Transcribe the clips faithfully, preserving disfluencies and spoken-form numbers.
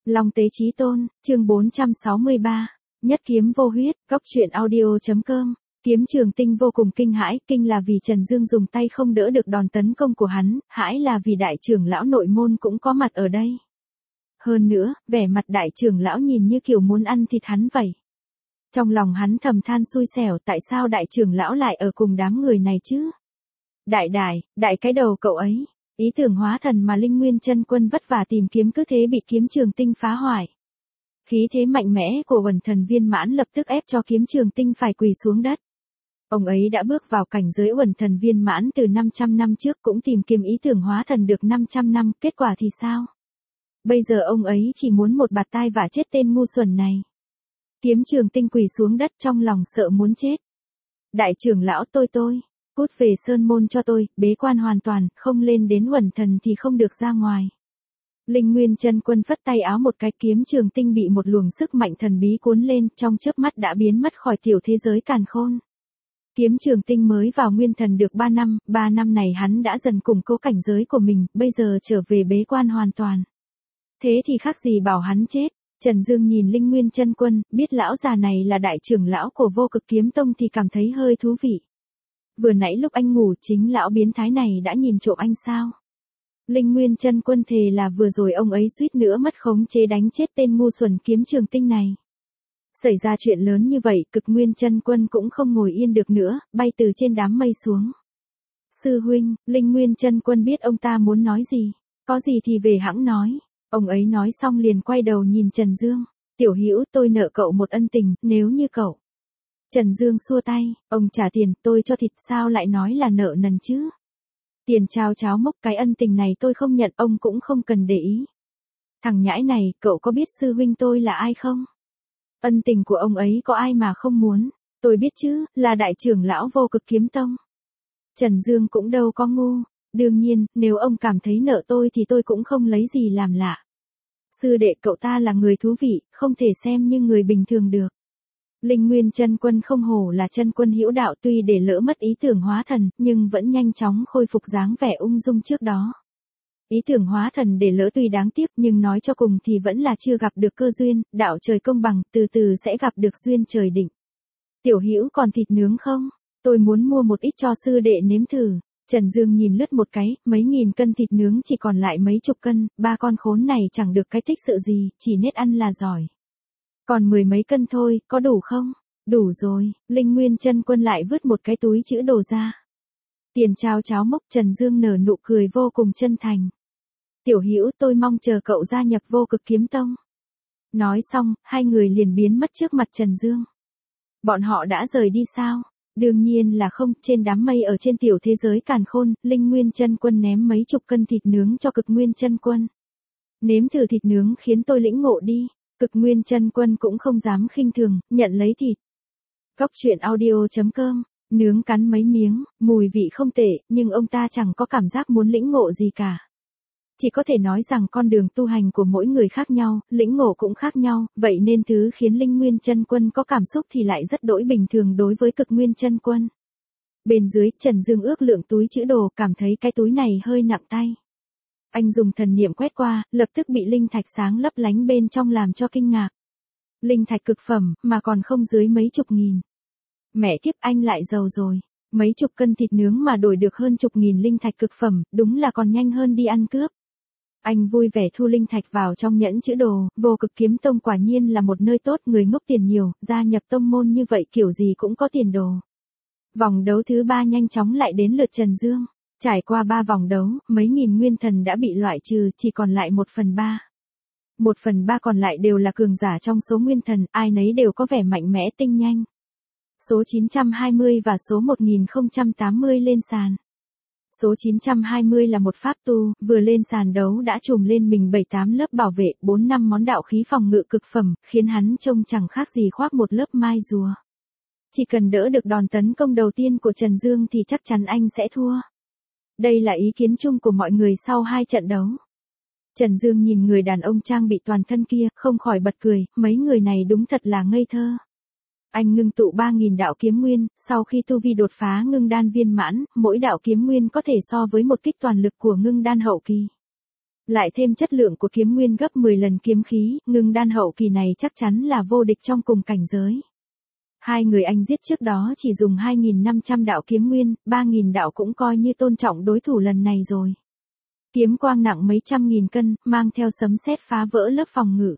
Long Tế Chí Tôn, chương bốn trăm sáu mươi ba, nhất kiếm vô huyết, góc truyện audio.com. Kiếm Trường Tinh vô cùng kinh hãi, kinh là vì Trần Dương dùng tay không đỡ được đòn tấn công của hắn, hãi là vì đại trưởng lão nội môn cũng có mặt ở đây. Hơn nữa, vẻ mặt đại trưởng lão nhìn như kiểu muốn ăn thịt hắn vậy. Trong lòng hắn thầm than xui xẻo, tại sao đại trưởng lão lại ở cùng đám người này chứ? Đại đại, đại cái đầu cậu ấy. Ý tưởng hóa thần mà Linh Nguyên Chân Quân vất vả tìm kiếm cứ thế bị Kiếm Trường Tinh phá hoại. Khí thế mạnh mẽ của Uẩn Thần Viên Mãn lập tức ép cho Kiếm Trường Tinh phải quỳ xuống đất. Ông ấy đã bước vào cảnh giới Uẩn Thần Viên Mãn từ năm trăm năm trước, cũng tìm kiếm ý tưởng hóa thần được năm trăm năm, kết quả thì sao? Bây giờ ông ấy chỉ muốn một bạt tai vạ chết tên ngu xuẩn này. Kiếm Trường Tinh quỳ xuống đất trong lòng sợ muốn chết. Đại trưởng lão tôi tôi, cút về sơn môn cho tôi, bế quan hoàn toàn, không lên đến Uẩn Thần thì không được ra ngoài. Linh Nguyên Chân Quân phất tay áo một cái, Kiếm Trường Tinh bị một luồng sức mạnh thần bí cuốn lên, trong chớp mắt đã biến mất khỏi tiểu thế giới càn khôn. Kiếm Trường Tinh mới vào Nguyên Thần được ba năm, ba năm này hắn đã dần củng cố cảnh giới của mình, bây giờ trở về bế quan hoàn toàn. Thế thì khác gì bảo hắn chết. Trần Dương nhìn Linh Nguyên Chân Quân, biết lão già này là đại trưởng lão của Vô Cực Kiếm Tông thì cảm thấy hơi thú vị. Vừa nãy lúc anh ngủ chính lão biến thái này đã nhìn trộm anh sao? Linh Nguyên Chân Quân thề là vừa rồi ông ấy suýt nữa mất khống chế đánh chết tên ngu xuẩn Kiếm Trường Tinh này. Xảy ra chuyện lớn như vậy, Cực Nguyên Chân Quân cũng không ngồi yên được nữa, bay từ trên đám mây xuống. Sư huynh, Linh Nguyên Chân Quân biết ông ta muốn nói gì, có gì thì về hẵng nói. Ông ấy nói xong liền quay đầu nhìn Trần Dương. Tiểu Hữu, tôi nợ cậu một ân tình, nếu như cậu. Trần Dương xua tay, ông trả tiền, tôi cho thịt, sao lại nói là nợ nần chứ? Tiền trao cháo mốc, cái ân tình này tôi không nhận, ông cũng không cần để ý. Thằng nhãi này, cậu có biết sư huynh tôi là ai không? Ân tình của ông ấy có ai mà không muốn? Tôi biết chứ, là đại trưởng lão Vô Cực Kiếm Tông. Trần Dương cũng đâu có ngu. Đương nhiên, nếu ông cảm thấy nợ tôi thì tôi cũng không lấy gì làm lạ. Sư đệ cậu ta là người thú vị, không thể xem như người bình thường được. Linh Nguyên Chân Quân không hổ là chân quân hữu đạo, tuy để lỡ mất ý tưởng hóa thần, nhưng vẫn nhanh chóng khôi phục dáng vẻ ung dung trước đó. Ý tưởng hóa thần để lỡ tuy đáng tiếc, nhưng nói cho cùng thì vẫn là chưa gặp được cơ duyên, đạo trời công bằng, từ từ sẽ gặp được duyên trời định. Tiểu Hữu còn thịt nướng không? Tôi muốn mua một ít cho sư đệ nếm thử. Trần Dương nhìn lướt một cái, mấy nghìn cân thịt nướng chỉ còn lại mấy chục cân, ba con khốn này chẳng được cái tích sự gì, chỉ nết ăn là giỏi. Còn mười mấy cân thôi, có đủ không? Đủ rồi. Linh Nguyên Chân Quân lại vứt một cái túi chữ đồ ra. Tiền trao cháo mốc. Trần Dương nở nụ cười vô cùng chân thành. Tiểu Hữu, tôi mong chờ cậu gia nhập Vô Cực Kiếm Tông. Nói xong, hai người liền biến mất trước mặt Trần Dương. Bọn họ đã rời đi sao? Đương nhiên là không, trên đám mây ở trên tiểu thế giới càn khôn, Linh Nguyên Chân Quân ném mấy chục cân thịt nướng cho Cực Nguyên Chân Quân. Nếm thử thịt nướng khiến tôi lĩnh ngộ đi. Cực Nguyên Chân Quân cũng không dám khinh thường, nhận lấy thịt. Góc truyện audio.com, nướng cắn mấy miếng, mùi vị không tệ, nhưng ông ta chẳng có cảm giác muốn lĩnh ngộ gì cả. Chỉ có thể nói rằng con đường tu hành của mỗi người khác nhau, lĩnh ngộ cũng khác nhau, vậy nên thứ khiến Linh Nguyên Chân Quân có cảm xúc thì lại rất đỗi bình thường đối với Cực Nguyên Chân Quân. Bên dưới, Trần Dương ước lượng túi chữ đồ, cảm thấy cái túi này hơi nặng tay. Anh dùng thần niệm quét qua, lập tức bị linh thạch sáng lấp lánh bên trong làm cho kinh ngạc. Linh thạch cực phẩm, mà còn không dưới mấy chục nghìn. Mẹ kiếp, anh lại giàu rồi. Mấy chục cân thịt nướng mà đổi được hơn chục nghìn linh thạch cực phẩm, đúng là còn nhanh hơn đi ăn cướp. Anh vui vẻ thu linh thạch vào trong nhẫn chữ đồ. Vô Cực Kiếm Tông quả nhiên là một nơi tốt, người ngốc tiền nhiều, gia nhập tông môn như vậy kiểu gì cũng có tiền đồ. Vòng đấu thứ ba nhanh chóng lại đến lượt Trần Dương. Trải qua ba vòng đấu, mấy nghìn nguyên thần đã bị loại trừ, chỉ còn lại một phần ba. Một phần ba còn lại đều là cường giả trong số nguyên thần, ai nấy đều có vẻ mạnh mẽ tinh nhanh. Số chín trăm hai mươi và số một nghìn không trăm tám mươi lên sàn. Số chín trăm hai mươi là một pháp tu, vừa lên sàn đấu đã trùm lên mình bảy tám lớp bảo vệ, bốn năm món đạo khí phòng ngự cực phẩm, khiến hắn trông chẳng khác gì khoác một lớp mai rùa. Chỉ cần đỡ được đòn tấn công đầu tiên của Trần Dương thì chắc chắn anh sẽ thua. Đây là ý kiến chung của mọi người sau hai trận đấu. Trần Dương nhìn người đàn ông trang bị toàn thân kia, không khỏi bật cười, mấy người này đúng thật là ngây thơ. Anh ngưng tụ ba nghìn đạo kiếm nguyên, sau khi tu vi đột phá ngưng đan viên mãn, mỗi đạo kiếm nguyên có thể so với một kích toàn lực của ngưng đan hậu kỳ. Lại thêm chất lượng của kiếm nguyên gấp mười lần kiếm khí, ngưng đan hậu kỳ này chắc chắn là vô địch trong cùng cảnh giới. Hai người anh giết trước đó chỉ dùng hai nghìn năm trăm đạo kiếm nguyên, ba nghìn đạo cũng coi như tôn trọng đối thủ lần này rồi. Kiếm quang nặng mấy trăm nghìn cân, mang theo sấm sét phá vỡ lớp phòng ngự.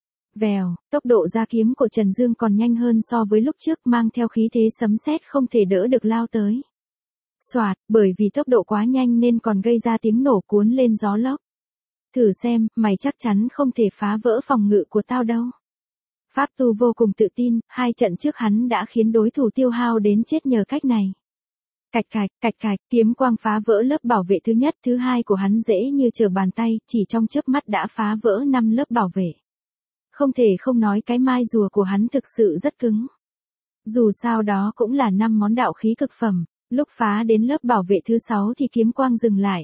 Vèo, tốc độ ra kiếm của Trần Dương còn nhanh hơn so với lúc trước, mang theo khí thế sấm sét không thể đỡ được lao tới. Soạt, bởi vì tốc độ quá nhanh nên còn gây ra tiếng nổ cuốn lên gió lốc. Thử xem, mày chắc chắn không thể phá vỡ phòng ngự của tao đâu. Pháp Tu vô cùng tự tin, hai trận trước hắn đã khiến đối thủ tiêu hao đến chết nhờ cách này. Cạch cạch, cạch cạch, kiếm quang phá vỡ lớp bảo vệ thứ nhất, thứ hai của hắn dễ như trở bàn tay, chỉ trong chớp mắt đã phá vỡ năm lớp bảo vệ. Không thể không nói cái mai rùa của hắn thực sự rất cứng. Dù sao đó cũng là năm món đạo khí cực phẩm, lúc phá đến lớp bảo vệ thứ sáu thì kiếm quang dừng lại.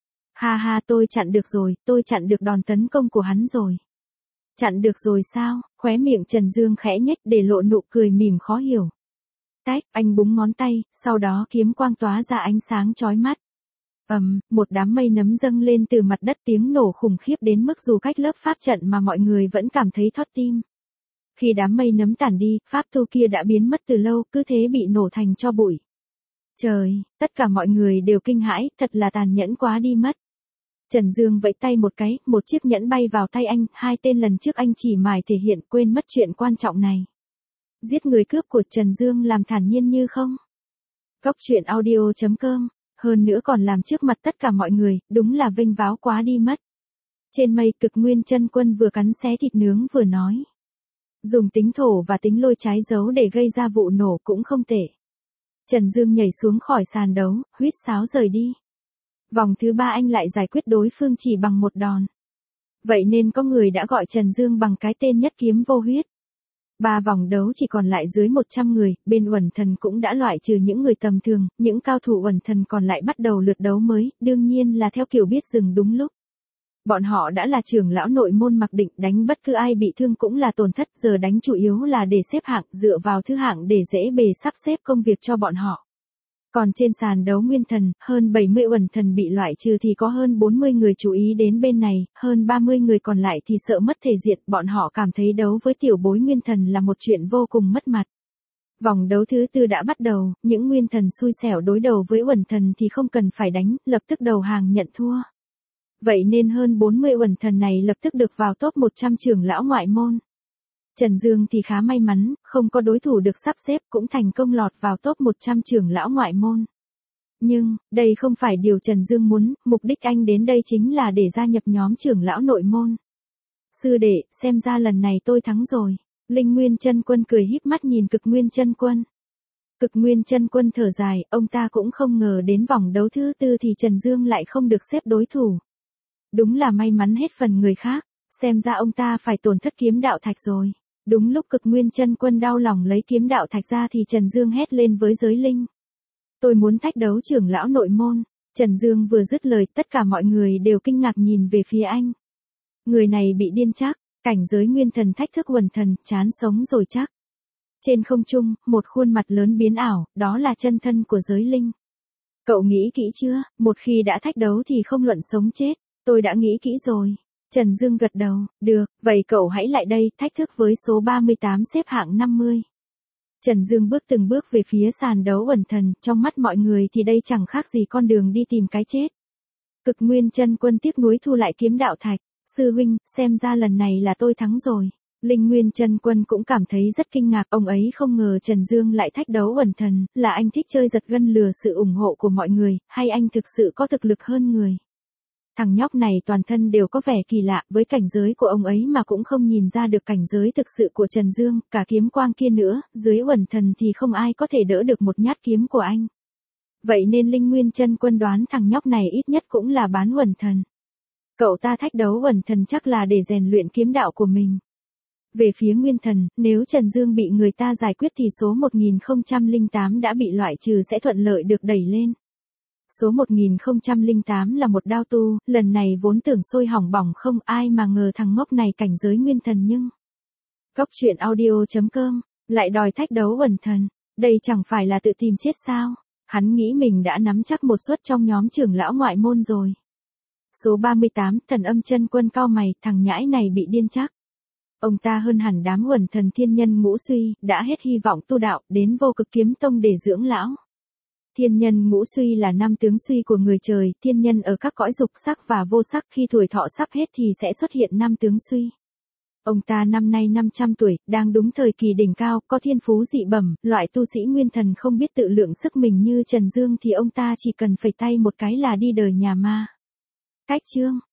Ha ha, tôi chặn được rồi, tôi chặn được đòn tấn công của hắn rồi. Chặn được rồi sao? Khóe miệng Trần Dương khẽ nhếch để lộ nụ cười mỉm khó hiểu. Tách, anh búng ngón tay, sau đó kiếm quang tóa ra ánh sáng chói mắt. Ầm, um, một đám mây nấm dâng lên từ mặt đất, tiếng nổ khủng khiếp đến mức dù cách lớp pháp trận mà mọi người vẫn cảm thấy thót tim. Khi đám mây nấm tản đi, pháp tu kia đã biến mất từ lâu, cứ thế bị nổ thành tro bụi. Trời, tất cả mọi người đều kinh hãi, thật là tàn nhẫn quá đi mất. Trần Dương vẫy tay một cái, một chiếc nhẫn bay vào tay anh, hai tên lần trước anh chỉ mải thể hiện, quên mất chuyện quan trọng này. Giết người cướp của Trần Dương làm thản nhiên như không. Góc truyện audio chấm com, hơn nữa còn làm trước mặt tất cả mọi người, đúng là vênh váo quá đi mất. Trên mây Cực Nguyên Chân Quân vừa cắn xé thịt nướng vừa nói. Dùng tính thổ và tính lôi trái dấu để gây ra vụ nổ cũng không tệ. Trần Dương nhảy xuống khỏi sàn đấu, huýt sáo rời đi. Vòng thứ ba anh lại giải quyết đối phương chỉ bằng một đòn. Vậy nên có người đã gọi Trần Dương bằng cái tên nhất kiếm vô huyết. Ba vòng đấu chỉ còn lại dưới một trăm người, bên Uẩn Thần cũng đã loại trừ những người tầm thường, những cao thủ Uẩn Thần còn lại bắt đầu lượt đấu mới, đương nhiên là theo kiểu biết dừng đúng lúc. Bọn họ đã là trưởng lão nội môn mặc định, đánh bất cứ ai bị thương cũng là tổn thất, giờ đánh chủ yếu là để xếp hạng, dựa vào thứ hạng để dễ bề sắp xếp công việc cho bọn họ. Còn trên sàn đấu Nguyên Thần, hơn bảy mươi Uẩn Thần bị loại trừ thì có hơn bốn mươi người chú ý đến bên này, hơn ba mươi người còn lại thì sợ mất thể diện, bọn họ cảm thấy đấu với tiểu bối Nguyên Thần là một chuyện vô cùng mất mặt. Vòng đấu thứ tư đã bắt đầu, những Nguyên Thần xui xẻo đối đầu với Uẩn Thần thì không cần phải đánh, lập tức đầu hàng nhận thua. Vậy nên hơn bốn mươi Uẩn Thần này lập tức được vào top một trăm trưởng lão ngoại môn. Trần Dương thì khá may mắn, không có đối thủ được sắp xếp, cũng thành công lọt vào top một trăm trưởng lão ngoại môn. Nhưng, đây không phải điều Trần Dương muốn, mục đích anh đến đây chính là để gia nhập nhóm trưởng lão nội môn. Sư đệ, xem ra lần này tôi thắng rồi. Linh Nguyên Chân Quân cười híp mắt nhìn Cực Nguyên Chân Quân. Cực Nguyên Chân Quân thở dài, ông ta cũng không ngờ đến vòng đấu thứ tư thì Trần Dương lại không được xếp đối thủ. Đúng là may mắn hết phần người khác, xem ra ông ta phải tổn thất kiếm đạo thạch rồi. Đúng lúc Cực Nguyên Chân Quân đau lòng lấy kiếm đạo thạch ra thì Trần Dương hét lên với giới linh. Tôi muốn thách đấu trưởng lão nội môn. Trần Dương vừa dứt lời, tất cả mọi người đều kinh ngạc nhìn về phía anh. Người này bị điên chắc, cảnh giới Nguyên Thần thách thức Uẩn Thần, chán sống rồi chắc. Trên không trung, một khuôn mặt lớn biến ảo, đó là chân thân của giới linh. Cậu nghĩ kỹ chưa, một khi đã thách đấu thì không luận sống chết. Tôi đã nghĩ kỹ rồi. Trần Dương gật đầu, được, vậy cậu hãy lại đây, thách thức với số ba mươi tám xếp hạng năm mươi. Trần Dương bước từng bước về phía sàn đấu Uẩn Thần, trong mắt mọi người thì đây chẳng khác gì con đường đi tìm cái chết. Cực Nguyên Chân Quân tiếc nuối thu lại kiếm đạo thạch, sư huynh, xem ra lần này là tôi thắng rồi. Linh Nguyên Chân Quân cũng cảm thấy rất kinh ngạc, ông ấy không ngờ Trần Dương lại thách đấu Uẩn Thần, là anh thích chơi giật gân lừa sự ủng hộ của mọi người, hay anh thực sự có thực lực hơn người. Thằng nhóc này toàn thân đều có vẻ kỳ lạ, với cảnh giới của ông ấy mà cũng không nhìn ra được cảnh giới thực sự của Trần Dương, cả kiếm quang kia nữa, dưới Uẩn Thần thì không ai có thể đỡ được một nhát kiếm của anh. Vậy nên Linh Nguyên Chân Quân đoán thằng nhóc này ít nhất cũng là bán Uẩn Thần. Cậu ta thách đấu Uẩn Thần chắc là để rèn luyện kiếm đạo của mình. Về phía Nguyên Thần, nếu Trần Dương bị người ta giải quyết thì số một nghìn không trăm lẻ tám đã bị loại trừ sẽ thuận lợi được đẩy lên. Số một nghìn không trăm lẻ tám là một đao tu, lần này vốn tưởng sôi hỏng bỏng không, ai mà ngờ thằng ngốc này cảnh giới Nguyên Thần nhưng. Góc truyện audio chấm com, lại đòi thách đấu Uẩn Thần, đây chẳng phải là tự tìm chết sao? Hắn nghĩ mình đã nắm chắc một suất trong nhóm trưởng lão ngoại môn rồi. Số ba mươi tám, Thần Âm Chân Quân cau mày, thằng nhãi này bị điên chắc. Ông ta hơn hẳn đám uẩn thần thiên nhân ngũ suy, đã hết hy vọng tu đạo, đến Vô Cực Kiếm Tông để dưỡng lão. Thiên nhân ngũ suy là năm tướng suy của người trời, thiên nhân ở các cõi dục sắc và vô sắc, khi tuổi thọ sắp hết thì sẽ xuất hiện năm tướng suy. Ông ta năm nay năm trăm tuổi, đang đúng thời kỳ đỉnh cao, có thiên phú dị bẩm, loại tu sĩ nguyên thần không biết tự lượng sức mình như Trần Dương thì ông ta chỉ cần phẩy tay một cái là đi đời nhà ma. Cách chương